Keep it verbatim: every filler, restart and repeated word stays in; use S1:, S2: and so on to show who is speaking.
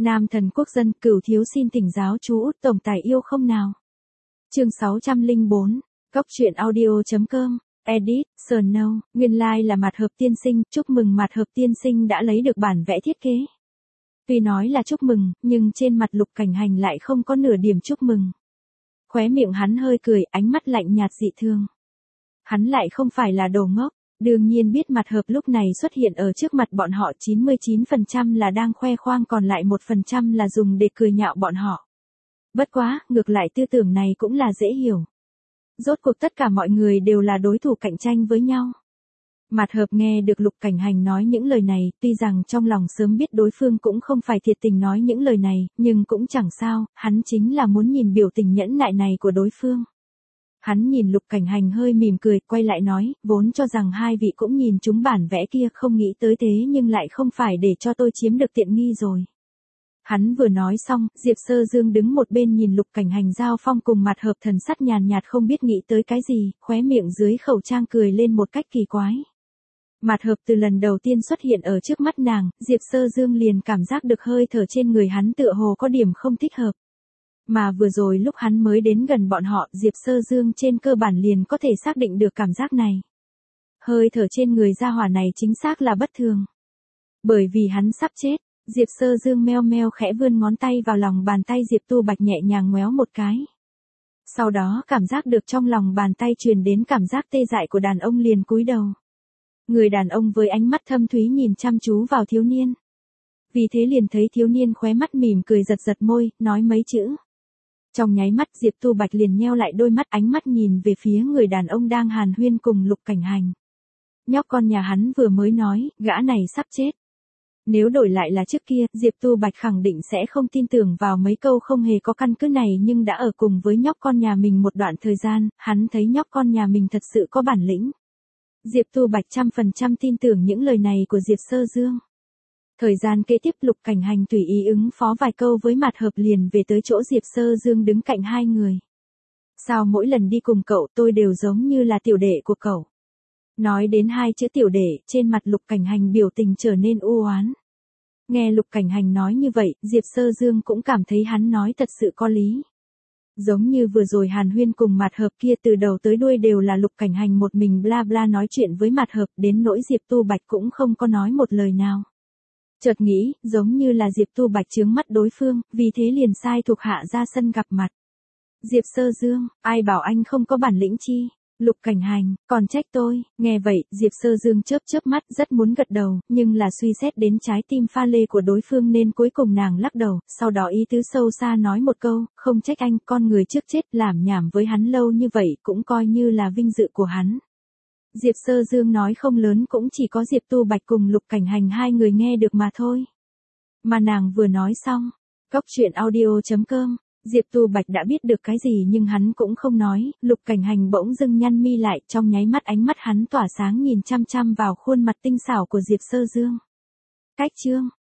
S1: Nam thần quốc dân, Cửu thiếu xin thỉnh giáo chú út tổng tài yêu không nào. Chương sáu trăm lẻ bốn, Cóc truyện audio.com, edit, Snow, nguyên lai like là Mạt Hợp tiên sinh, chúc mừng Mạt Hợp tiên sinh đã lấy được bản vẽ thiết kế. Tuy nói là chúc mừng, nhưng trên mặt Lục Cảnh Hành lại không có nửa điểm chúc mừng. Khóe miệng hắn hơi cười, ánh mắt lạnh nhạt dị thường. Hắn lại không phải là đồ ngốc, đương nhiên biết Mạt Hợp lúc này xuất hiện ở trước mặt bọn họ chín mươi chín phần trăm là đang khoe khoang, còn lại một phần trăm là dùng để cười nhạo bọn họ. Bất quá, ngược lại tư tưởng này cũng là dễ hiểu. Rốt cuộc tất cả mọi người đều là đối thủ cạnh tranh với nhau. Mạt Hợp nghe được Lục Cảnh Hành nói những lời này, tuy rằng trong lòng sớm biết đối phương cũng không phải thiệt tình nói những lời này, nhưng cũng chẳng sao, hắn chính là muốn nhìn biểu tình nhẫn nại này của đối phương. Hắn nhìn Lục Cảnh Hành hơi mỉm cười, quay lại nói, vốn cho rằng hai vị cũng nhìn chúng bản vẽ kia, không nghĩ tới thế nhưng lại không phải để cho tôi chiếm được tiện nghi rồi. Hắn vừa nói xong, Diệp Sơ Dương đứng một bên nhìn Lục Cảnh Hành giao phong cùng Mạt Hợp, thần sắc nhàn nhạt không biết nghĩ tới cái gì, khóe miệng dưới khẩu trang cười lên một cách kỳ quái. Mạt Hợp từ lần đầu tiên xuất hiện ở trước mắt nàng, Diệp Sơ Dương liền cảm giác được hơi thở trên người hắn tựa hồ có điểm không thích hợp. Mà vừa rồi lúc hắn mới đến gần bọn họ, Diệp Sơ Dương trên cơ bản liền có thể xác định được cảm giác này. Hơi thở trên người gia hỏa này chính xác là bất thường. Bởi vì hắn sắp chết, Diệp Sơ Dương meo meo khẽ vươn ngón tay vào lòng bàn tay Diệp Tu Bạch, nhẹ nhàng ngoéo một cái. Sau đó cảm giác được trong lòng bàn tay truyền đến cảm giác tê dại của đàn ông, liền cúi đầu. Người đàn ông với ánh mắt thâm thúy nhìn chăm chú vào thiếu niên. Vì thế liền thấy thiếu niên khóe mắt mỉm cười, giật giật môi, nói mấy chữ. Trong nháy mắt Diệp Tu Bạch liền nheo lại đôi mắt, ánh mắt nhìn về phía người đàn ông đang hàn huyên cùng Lục Cảnh Hành. Nhóc con nhà hắn vừa mới nói, gã này sắp chết. Nếu đổi lại là trước kia, Diệp Tu Bạch khẳng định sẽ không tin tưởng vào mấy câu không hề có căn cứ này, nhưng đã ở cùng với nhóc con nhà mình một đoạn thời gian, hắn thấy nhóc con nhà mình thật sự có bản lĩnh. Diệp Tu Bạch trăm phần trăm tin tưởng những lời này của Diệp Sơ Dương. Thời gian kế tiếp Lục Cảnh Hành tùy ý ứng phó vài câu với Mạt Hợp liền về tới chỗ Diệp Sơ Dương đứng cạnh hai người. Sao mỗi lần đi cùng cậu tôi đều giống như là tiểu đệ của cậu? Nói đến hai chữ tiểu đệ, trên mặt Lục Cảnh Hành biểu tình trở nên u oán. Nghe Lục Cảnh Hành nói như vậy, Diệp Sơ Dương cũng cảm thấy hắn nói thật sự có lý. Giống như vừa rồi hàn huyên cùng Mạt Hợp kia, từ đầu tới đuôi đều là Lục Cảnh Hành một mình bla bla nói chuyện với Mạt Hợp, đến nỗi Diệp Tu Bạch cũng không có nói một lời nào. Chợt nghĩ, giống như là Diệp Tu Bạch chướng mắt đối phương, vì thế liền sai thuộc hạ ra sân gặp mặt. Diệp Sơ Dương, ai bảo anh không có bản lĩnh chi? Lục Cảnh Hành, còn trách tôi. Nghe vậy, Diệp Sơ Dương chớp chớp mắt, rất muốn gật đầu, nhưng là suy xét đến trái tim pha lê của đối phương nên cuối cùng nàng lắc đầu, sau đó ý tứ sâu xa nói một câu, không trách anh, con người trước chết, làm nhảm với hắn lâu như vậy cũng coi như là vinh dự của hắn. Diệp Sơ Dương nói không lớn, cũng chỉ có Diệp Tu Bạch cùng Lục Cảnh Hành hai người nghe được mà thôi. Mà nàng vừa nói xong, Cóc truyện audio.com, Diệp Tu Bạch đã biết được cái gì nhưng hắn cũng không nói, Lục Cảnh Hành bỗng dưng nhăn mi lại, trong nháy mắt ánh mắt hắn tỏa sáng nhìn chăm chăm vào khuôn mặt tinh xảo của Diệp Sơ Dương. Cách chương